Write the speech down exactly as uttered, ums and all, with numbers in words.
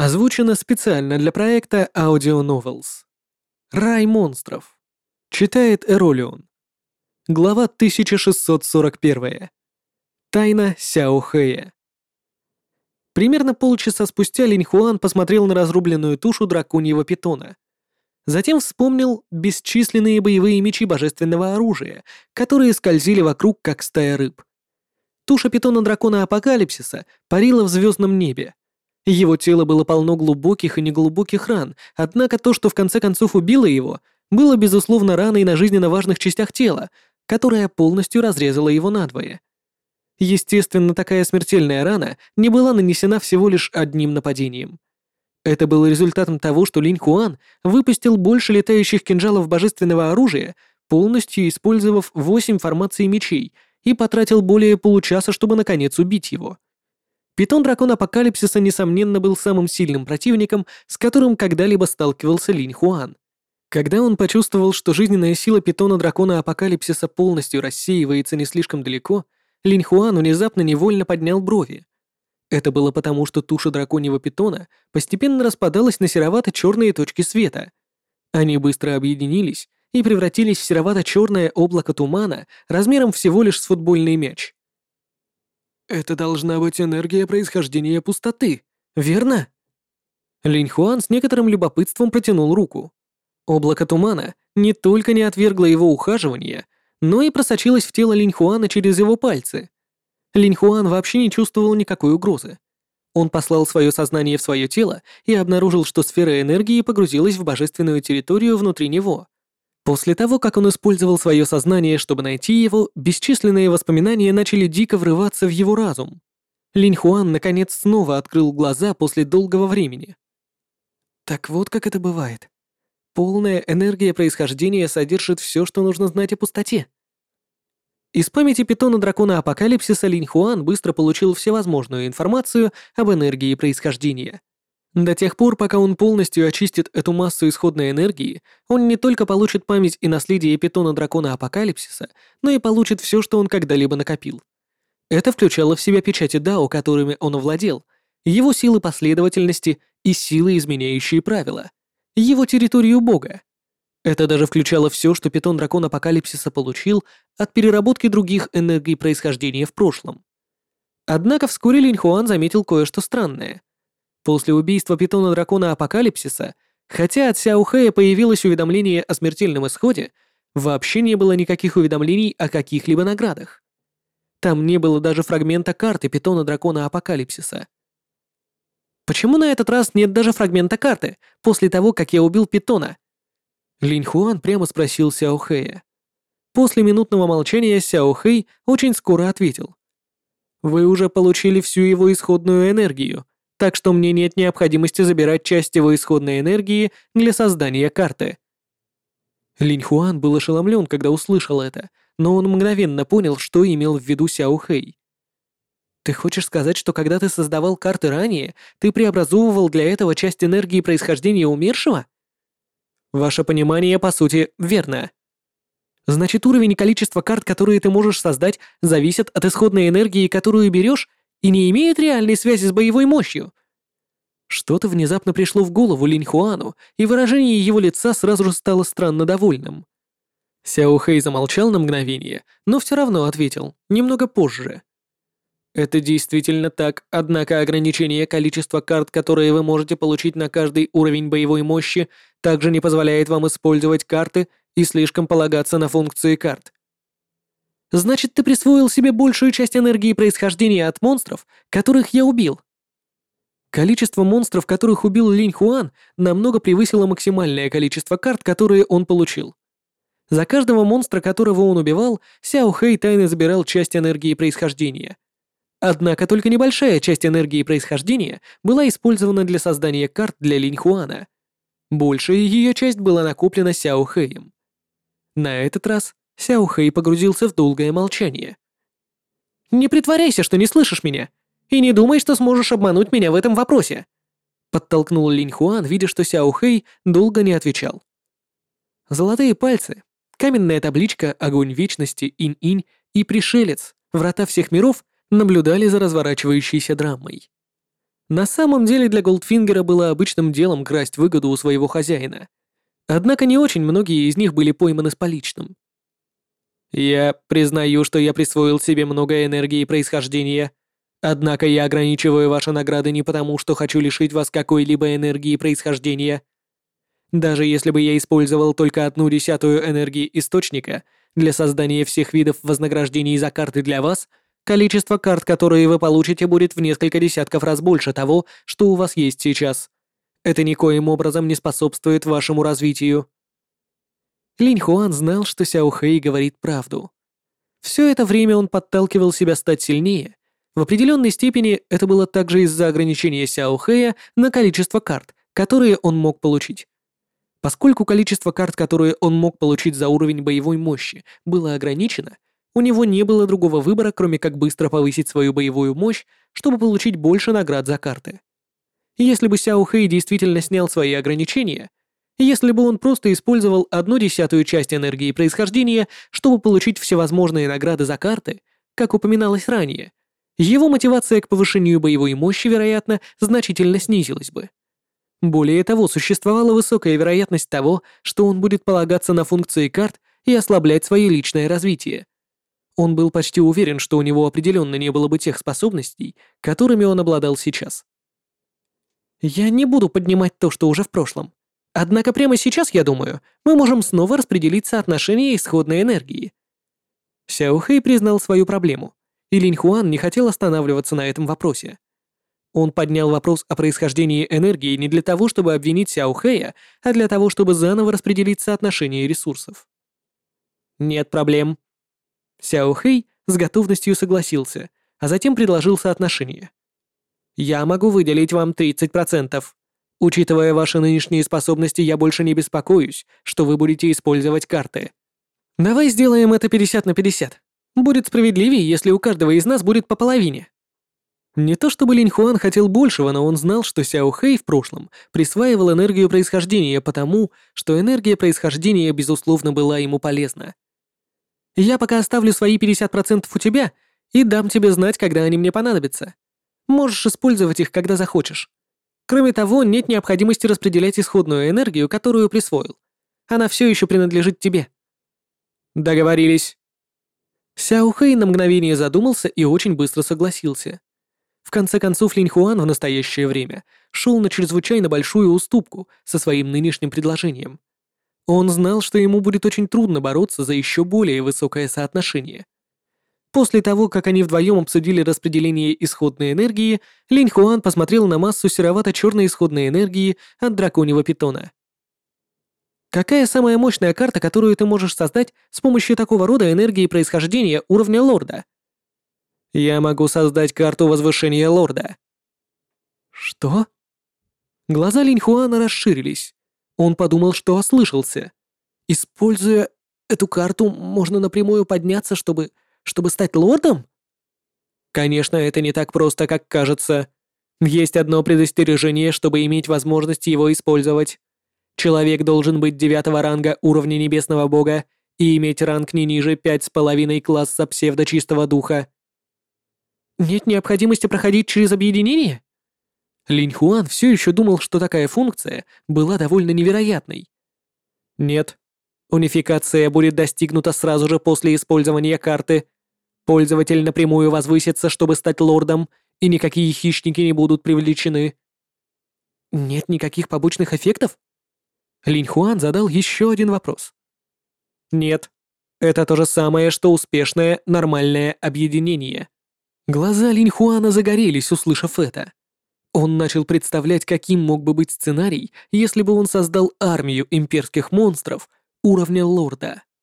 Озвучено специально для проекта Audio Novels. Рай монстров. Читает Эролион. Глава тысяча шестьсот сорок один. Тайна Сяо Хэя. Примерно полчаса спустя Линь Хуан посмотрел на разрубленную тушу драконьего питона. Затем вспомнил бесчисленные боевые мечи божественного оружия, которые скользили вокруг, как стая рыб. Туша питона дракона Апокалипсиса парила в звездном небе. Его тело было полно глубоких и неглубоких ран, однако то, что в конце концов убило его, было безусловно раной на жизненно важных частях тела, которая полностью разрезала его надвое. Естественно, такая смертельная рана не была нанесена всего лишь одним нападением. Это было результатом того, что Линь Хуан выпустил больше летающих кинжалов божественного оружия, полностью использовав восемь формаций мечей, и потратил более получаса, чтобы наконец убить его. Питон-дракон Апокалипсиса, несомненно, был самым сильным противником, с которым когда-либо сталкивался Линь Хуан. Когда он почувствовал, что жизненная сила питона-дракона Апокалипсиса полностью рассеивается не слишком далеко, Линь Хуан внезапно невольно поднял брови. Это было потому, что туша драконьего питона постепенно распадалась на серовато-черные точки света. Они быстро объединились и превратились в серовато-черное облако тумана размером всего лишь с футбольный мяч. «Это должна быть энергия происхождения пустоты, верно?» Линь Хуан с некоторым любопытством протянул руку. Облако тумана не только не отвергло его ухаживание, но и просочилось в тело Линь Хуана через его пальцы. Линь Хуан вообще не чувствовал никакой угрозы. Он послал свое сознание в свое тело и обнаружил, что сфера энергии погрузилась в божественную территорию внутри него. После того, как он использовал свое сознание, чтобы найти его, бесчисленные воспоминания начали дико врываться в его разум. Линь Хуан наконец снова открыл глаза после долгого времени. Так вот как это бывает. Полная энергия происхождения содержит все, что нужно знать о пустоте. Из памяти питона дракона Апокалипсиса Линь Хуан быстро получил всевозможную информацию об энергии происхождения. До тех пор, пока он полностью очистит эту массу исходной энергии, он не только получит память и наследие питона дракона Апокалипсиса, но и получит все, что он когда-либо накопил. Это включало в себя печати Дао, которыми он овладел, его силы последовательности и силы, изменяющие правила, его территорию Бога. Это даже включало все, что питон дракона Апокалипсиса получил от переработки других энергий происхождения в прошлом. Однако вскоре Линь Хуан заметил кое-что странное. После убийства питона дракона Апокалипсиса, хотя от Сяо Хэя появилось уведомление о смертельном исходе, вообще не было никаких уведомлений о каких-либо наградах. Там не было даже фрагмента карты питона дракона Апокалипсиса. Почему на этот раз нет даже фрагмента карты, после того, как я убил питона? Линь Хуан прямо спросил Сяо Хэя. После минутного молчания Сяо Хэй очень скоро ответил. Вы уже получили всю его исходную энергию, так что мне нет необходимости забирать часть его исходной энергии для создания карты. Линь Хуан был ошеломлен, когда услышал это, но он мгновенно понял, что имел в виду Сяо Хэй. Ты хочешь сказать, что когда ты создавал карты ранее, ты преобразовывал для этого часть энергии происхождения умершего? Ваше понимание, по сути, верно. Значит, уровень и количество карт, которые ты можешь создать, зависят от исходной энергии, которую берешь, и не имеют реальной связи с боевой мощью. Что-то внезапно пришло в голову Линь Хуану, и выражение его лица сразу же стало странно довольным. Сяо Хэй замолчал на мгновение, но все равно ответил, немного позже. Это действительно так, однако ограничение количества карт, которые вы можете получить на каждый уровень боевой мощи, также не позволяет вам использовать карты и слишком полагаться на функции карт. Значит, ты присвоил себе большую часть энергии происхождения от монстров, которых я убил. Количество монстров, которых убил Линь Хуан, намного превысило максимальное количество карт, которые он получил. За каждого монстра, которого он убивал, Сяо Хэй тайно забирал часть энергии происхождения. Однако только небольшая часть энергии происхождения была использована для создания карт для Линь Хуана. Большая ее часть была накоплена Сяо Хэем. На этот раз Сяо Хэй погрузился в долгое молчание. «Не притворяйся, что не слышишь меня, и не думай, что сможешь обмануть меня в этом вопросе», подтолкнул Линь Хуан, видя, что Сяо Хэй долго не отвечал. Золотые пальцы, каменная табличка «Огонь вечности», «Инь-инь» и «Пришелец», «Врата всех миров» наблюдали за разворачивающейся драмой. На самом деле для Голдфингера было обычным делом красть выгоду у своего хозяина. Однако не очень многие из них были пойманы с поличным. «Я признаю, что я присвоил себе много энергии происхождения. Однако я ограничиваю ваши награды не потому, что хочу лишить вас какой-либо энергии происхождения. Даже если бы я использовал только одну десятую энергии источника для создания всех видов вознаграждений за карты для вас, количество карт, которые вы получите, будет в несколько десятков раз больше того, что у вас есть сейчас. Это никоим образом не способствует вашему развитию». Линь Хуан знал, что Сяо Хэй говорит правду. Все это время он подталкивал себя стать сильнее. В определенной степени это было также из-за ограничения Сяо Хэя на количество карт, которые он мог получить. Поскольку количество карт, которые он мог получить за уровень боевой мощи, было ограничено, у него не было другого выбора, кроме как быстро повысить свою боевую мощь, чтобы получить больше наград за карты. Если бы Сяо Хэй действительно снял свои ограничения, если бы он просто использовал одну десятую часть энергии происхождения, чтобы получить всевозможные награды за карты, как упоминалось ранее, его мотивация к повышению боевой мощи, вероятно, значительно снизилась бы. Более того, существовала высокая вероятность того, что он будет полагаться на функции карт и ослаблять свое личное развитие. Он был почти уверен, что у него определенно не было бы тех способностей, которыми он обладал сейчас. «Я не буду поднимать то, что уже в прошлом. Однако прямо сейчас, я думаю, мы можем снова распределить соотношение исходной энергии». Сяо Хэй признал свою проблему, и Линь Хуан не хотел останавливаться на этом вопросе. Он поднял вопрос о происхождении энергии не для того, чтобы обвинить Сяо Хэя, а для того, чтобы заново распределить соотношение ресурсов. «Нет проблем». Сяо Хэй с готовностью согласился, а затем предложил соотношение. «Я могу выделить вам тридцать процентов. Учитывая ваши нынешние способности, я больше не беспокоюсь, что вы будете использовать карты. Давай сделаем это пятьдесят на пятьдесят. Будет справедливее, если у каждого из нас будет по половине». Не то чтобы Линь Хуан хотел большего, но он знал, что Сяо Хэй в прошлом присваивал энергию происхождения потому, что энергия происхождения, безусловно, была ему полезна. «Я пока оставлю свои пятьдесят процентов у тебя и дам тебе знать, когда они мне понадобятся. Можешь использовать их, когда захочешь. Кроме того, нет необходимости распределять исходную энергию, которую присвоил. Она все еще принадлежит тебе». «Договорились». Сяо Хэй на мгновение задумался и очень быстро согласился. В конце концов, Линь Хуан в настоящее время шел на чрезвычайно большую уступку со своим нынешним предложением. Он знал, что ему будет очень трудно бороться за еще более высокое соотношение. После того, как они вдвоем обсудили распределение исходной энергии, Линь Хуан посмотрел на массу серовато-черной исходной энергии от драконьего питона. «Какая самая мощная карта, которую ты можешь создать с помощью такого рода энергии происхождения уровня лорда?» «Я могу создать карту возвышения лорда». «Что?» Глаза Линь Хуана расширились. Он подумал, что ослышался. «Используя эту карту, можно напрямую подняться, чтобы... чтобы стать лордом?» «Конечно, это не так просто, как кажется. Есть одно предостережение, чтобы иметь возможность его использовать. Человек должен быть девятого ранга уровня небесного бога и иметь ранг не ниже пять с половиной класса псевдочистого духа». «Нет необходимости проходить через объединение?» Линь Хуан все еще думал, что такая функция была довольно невероятной. «Нет. Унификация будет достигнута сразу же после использования карты. Пользователь напрямую возвысится, чтобы стать лордом, и никакие хищники не будут привлечены». «Нет никаких побочных эффектов?» Линь Хуан задал еще один вопрос. «Нет. Это то же самое, что успешное нормальное объединение». Глаза Линь Хуана загорелись, услышав это. Он начал представлять, каким мог бы быть сценарий, если бы он создал армию имперских монстров уровня лорда.